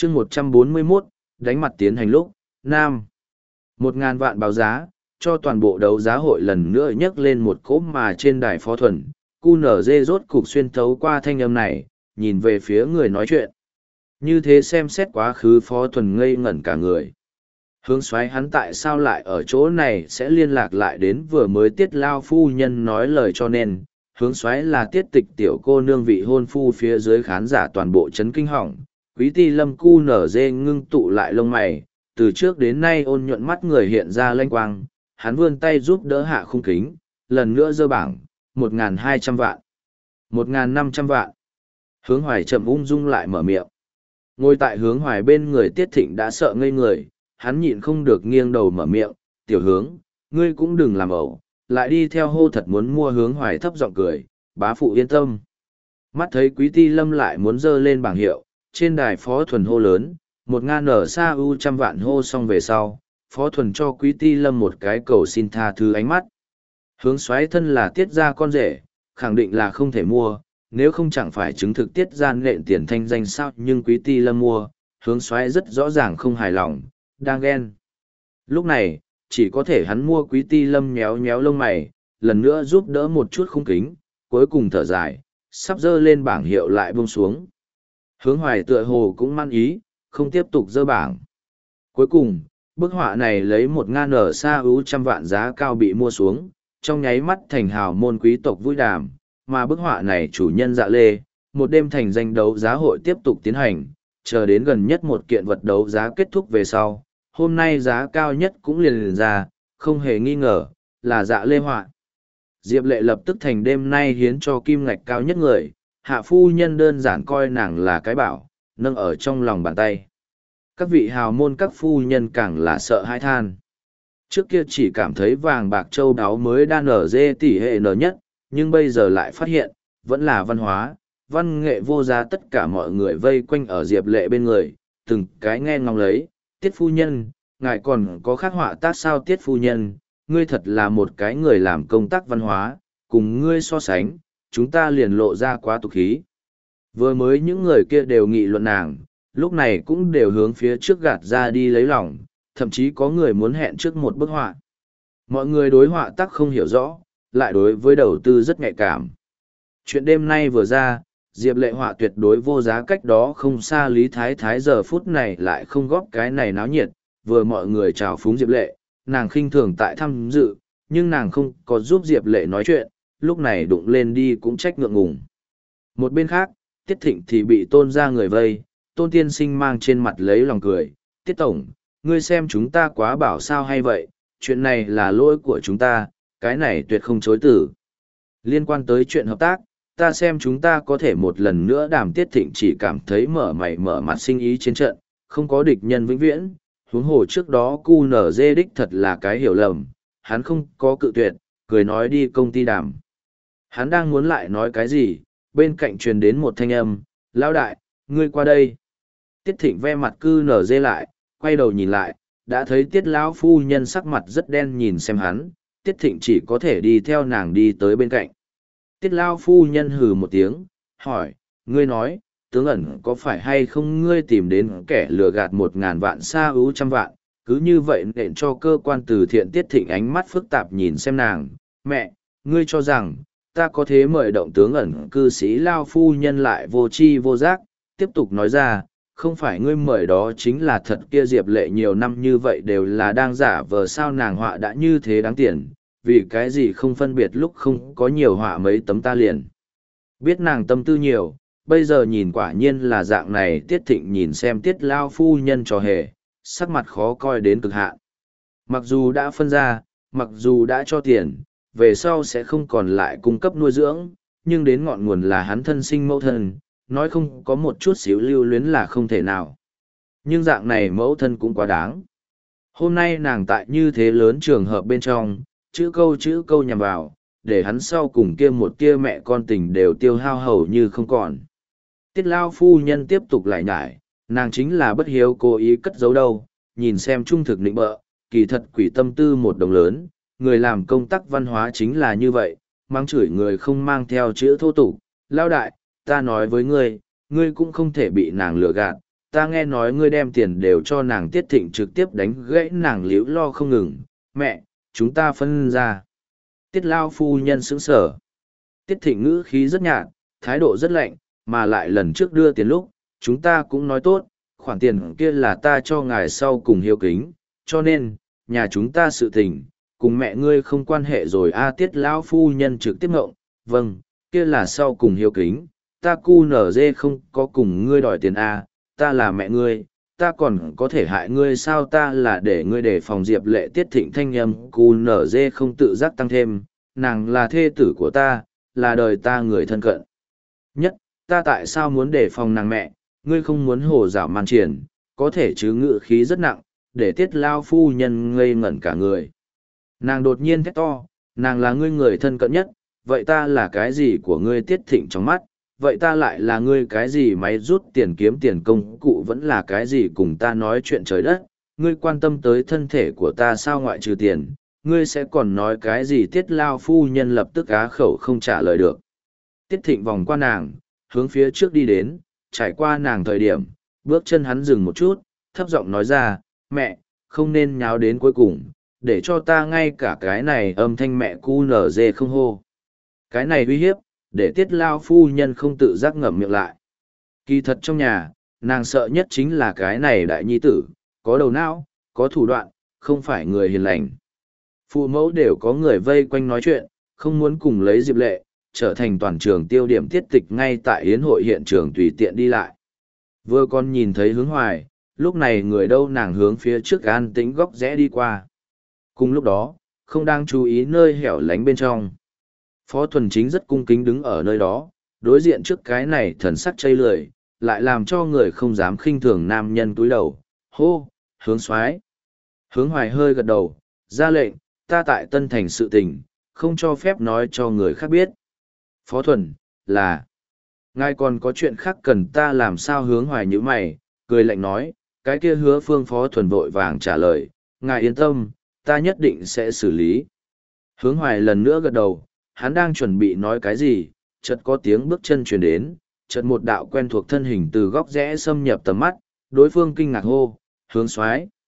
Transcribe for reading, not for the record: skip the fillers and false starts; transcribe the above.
chương 141, đánh mặt tiến hành lúc, Nam. 1.000 vạn báo giá, cho toàn bộ đấu giá hội lần nữa nhấc lên một cỗ mà trên đài phó thuần, QNZ rốt cục xuyên thấu qua thanh âm này, nhìn về phía người nói chuyện. Như thế xem xét quá khứ phó thuần ngây ngẩn cả người. Hướng xoáy hắn tại sao lại ở chỗ này sẽ liên lạc lại đến vừa mới tiết lao phu nhân nói lời cho nên, hướng xoáy là tiết tịch tiểu cô nương vị hôn phu phía dưới khán giả toàn bộ chấn kinh hỏng. Quý ti lâm cu nở dê ngưng tụ lại lông mày, từ trước đến nay ôn nhuận mắt người hiện ra lanh quang, hắn vươn tay giúp đỡ hạ khung kính, lần nữa dơ bảng, 1.200 vạn, 1.500 vạn. Hướng hoài chậm ung dung lại mở miệng. Ngồi tại hướng hoài bên người tiết thịnh đã sợ ngây người, hắn nhịn không được nghiêng đầu mở miệng, tiểu hướng, ngươi cũng đừng làm ẩu, lại đi theo hô thật muốn mua. Hướng hoài thấp giọng cười, bá phụ yên tâm. Mắt thấy quý ti lâm lại muốn dơ lên bảng hiệu, trên đài phó thuần hô lớn, 1.000 vạn hô xong về sau, phó thuần cho quý ti lâm một cái cầu xin tha thứ ánh mắt. Hướng xoáy thân là tiết ra con rể, khẳng định là không thể mua, nếu không chẳng phải chứng thực tiết gian nện tiền thanh danh sao, nhưng quý ti lâm mua, hướng xoáy rất rõ ràng không hài lòng, đang ghen. Lúc này, chỉ có thể hắn mua. Quý ti lâm nhéo nhéo lông mày, lần nữa giúp đỡ một chút khung kính, cuối cùng thở dài, sắp dơ lên bảng hiệu lại buông xuống. Hướng hoài tựa hồ cũng mang ý, không tiếp tục dơ bảng. Cuối cùng, bức họa này lấy 1.000 vạn giá cao bị mua xuống, trong nháy mắt thành hào môn quý tộc vui đàm, mà bức họa này chủ nhân Dạ Lê, một đêm thành danh đấu giá hội tiếp tục tiến hành, chờ đến gần nhất một kiện vật đấu giá kết thúc về sau, hôm nay giá cao nhất cũng liền ra, không hề nghi ngờ, là Dạ Lê họa. Diệp Lệ lập tức thành đêm nay hiến cho kim ngạch cao nhất người, hạ phu nhân đơn giản coi nàng là cái bảo, nâng ở trong lòng bàn tay. Các vị hào môn các phu nhân càng là sợ hãi than. Trước kia chỉ cảm thấy vàng bạc châu đáo mới đa nở dê tỷ hệ nở nhất, nhưng bây giờ lại phát hiện, vẫn là văn hóa, văn nghệ vô giá. Tất cả mọi người vây quanh ở Diệp Lệ bên người, từng cái nghe ngóng lấy, tiết phu nhân, ngài còn có khắc họa tác sao? Tiết phu nhân, ngươi thật là một cái người làm công tác văn hóa, cùng ngươi so sánh, chúng ta liền lộ ra quá tục khí. Vừa mới những người kia đều nghị luận nàng, lúc này cũng đều hướng phía trước gạt ra đi lấy lòng, thậm chí có người muốn hẹn trước một bức họa. Mọi người đối họa tác không hiểu rõ, lại đối với đầu tư rất nhạy cảm. Chuyện đêm nay vừa ra, Diệp Lệ họa tuyệt đối vô giá, cách đó không xa Lý Thái Thái giờ phút này lại không góp cái này náo nhiệt, vừa mọi người chào phúng Diệp Lệ, nàng khinh thường tại tham dự, nhưng nàng không có giúp Diệp Lệ nói chuyện, lúc này đụng lên đi cũng trách ngượng ngùng. Một bên khác, Tiết Thịnh thì bị Tôn ra người vây, Tôn tiên sinh mang trên mặt lấy lòng cười, Tiết Tổng, ngươi xem chúng ta quá bảo sao hay vậy, chuyện này là lỗi của chúng ta, cái này tuyệt không chối từ. Liên quan tới chuyện hợp tác, ta xem chúng ta có thể một lần nữa đàm. Tiết Thịnh chỉ cảm thấy mở mày mở mặt sinh ý trên trận, không có địch nhân vĩnh viễn, huống hồ trước đó QNZ đích thật là cái hiểu lầm, hắn không có cự tuyệt, cười nói đi công ty đàm. Hắn đang muốn lại nói cái gì, bên cạnh truyền đến một thanh âm, lão đại, ngươi qua đây. Tiết Thịnh ve mặt QNZ lại, quay đầu nhìn lại, đã thấy Tiết lão phu nhân sắc mặt rất đen nhìn xem hắn, Tiết Thịnh chỉ có thể đi theo nàng đi tới bên cạnh. Tiết lão phu nhân hừ một tiếng, hỏi, ngươi nói, tướng ẩn có phải hay không ngươi tìm đến kẻ lừa gạt 1.000 vạn xa ưu trăm vạn, cứ như vậy nện cho cơ quan từ thiện. Tiết Thịnh ánh mắt phức tạp nhìn xem nàng, mẹ, ngươi cho rằng, ta có thế mời động tướng ẩn? Cư sĩ lao phu nhân lại vô tri vô giác, tiếp tục nói ra, không phải ngươi mời đó chính là thật kia. Diệp Lệ nhiều năm như vậy đều là đang giả vờ sao? Nàng họa đã như thế đáng tiền, vì cái gì không phân biệt lúc không có nhiều họa mấy tấm ta liền biết nàng tâm tư nhiều, bây giờ nhìn quả nhiên là dạng này. Tiết Thịnh nhìn xem Tiết lao phu nhân trò hề, sắc mặt khó coi đến cực hạn. Mặc dù đã phân ra, mặc dù đã cho tiền, về sau sẽ không còn lại cung cấp nuôi dưỡng, nhưng đến ngọn nguồn là hắn thân sinh mẫu thân, nói không có một chút xíu lưu luyến là không thể nào. Nhưng dạng này mẫu thân cũng quá đáng. Hôm nay nàng tại như thế lớn trường hợp bên trong, chữ câu nhằm vào, để hắn sau cùng kia một kia mẹ con tình đều tiêu hao hầu như không còn. Tiết lao phu nhân tiếp tục lại nhải, nàng chính là bất hiếu cố ý cất giấu đâu, nhìn xem trung thực nịnh bợ, kỳ thật quỷ tâm tư một đồng lớn, người làm công tác văn hóa chính là như vậy, mang chửi người không mang theo chữ thô tục. Lao đại, ta nói với ngươi, ngươi cũng không thể bị nàng lừa gạt, ta nghe nói ngươi đem tiền đều cho nàng. Tiết Thịnh trực tiếp đánh gãy nàng liễu lo không ngừng, mẹ, chúng ta phân ra. Tiết lao phu nhân sững sở. Tiết Thịnh ngữ khí rất nhạt, thái độ rất lạnh, mà lại lần trước đưa tiền lúc, chúng ta cũng nói tốt, khoản tiền kia là ta cho ngài sau cùng hiếu kính, cho nên, nhà chúng ta sự tình, cùng mẹ ngươi không quan hệ rồi. Tiết lão phu nhân trực tiếp ngộng, vâng, kia là sau cùng hiếu kính, ta cu nở dê không có cùng ngươi đòi tiền ta là mẹ ngươi, ta còn có thể hại ngươi sao? Ta là để ngươi đề phòng Diệp Lệ. Tiết Thịnh thanh âm cu nở dê không tự giác tăng thêm, nàng là thê tử của ta, là đời ta người thân cận nhất, ta tại sao muốn đề phòng nàng mẹ? Ngươi không muốn hồ dạo màn triển, có thể chứ? Ngự khí rất nặng, để Tiết lao phu nhân ngây ngẩn cả người. Nàng đột nhiên thét to, nàng là ngươi người thân cận nhất, vậy ta là cái gì của ngươi? Tiết Thịnh trong mắt, vậy ta lại là ngươi cái gì? Máy rút tiền kiếm tiền công cụ vẫn là cái gì? Cùng ta nói chuyện trời đất, ngươi quan tâm tới thân thể của ta sao? Ngoại trừ tiền, ngươi sẽ còn nói cái gì? Tiết lao phu nhân lập tức á khẩu không trả lời được. Tiết Thịnh vòng qua nàng, hướng phía trước đi đến, trải qua nàng thời điểm, bước chân hắn dừng một chút, thấp giọng nói ra, mẹ, không nên nháo đến cuối cùng, để cho ta ngay cả cái này âm thanh mẹ cu nở dê không hô. Cái này uy hiếp, để Tiết lao phu nhân không tự giác ngậm miệng lại. Kỳ thật trong nhà, nàng sợ nhất chính là cái này đại nhi tử, có đầu não, có thủ đoạn, không phải người hiền lành. Phụ mẫu đều có người vây quanh nói chuyện, không muốn cùng lấy Diệp Lệ, trở thành toàn trường tiêu điểm. Tiết Tịch ngay tại yến hội hiện trường tùy tiện đi lại. Vừa còn nhìn thấy Hướng Hoài, lúc này người đâu nàng hướng phía trước an tĩnh góc rẽ đi qua. Cùng lúc đó, không đang chú ý nơi hẻo lánh bên trong. Phó Thuần Chính rất cung kính đứng ở nơi đó, đối diện trước cái này thần sắc chây lười, lại làm cho người không dám khinh thường nam nhân túi đầu. Hô, Hướng Soái. Hướng Hoài hơi gật đầu, ra lệnh, ta tại Tân Thành sự tình, không cho phép nói cho người khác biết. Phó Thuần, là, ngài còn có chuyện khác cần ta làm sao? Hướng Hoài nhíu mày, cười lạnh nói, cái kia Hứa Phương. Phó Thuần vội vàng trả lời, ngài yên tâm, ta nhất định sẽ xử lý. Hướng Hoài lần nữa gật đầu, hắn đang chuẩn bị nói cái gì, chợt có tiếng bước chân truyền đến, chợt một đạo quen thuộc thân hình từ góc rẽ xâm nhập tầm mắt, đối phương kinh ngạc hô, Hướng Soái.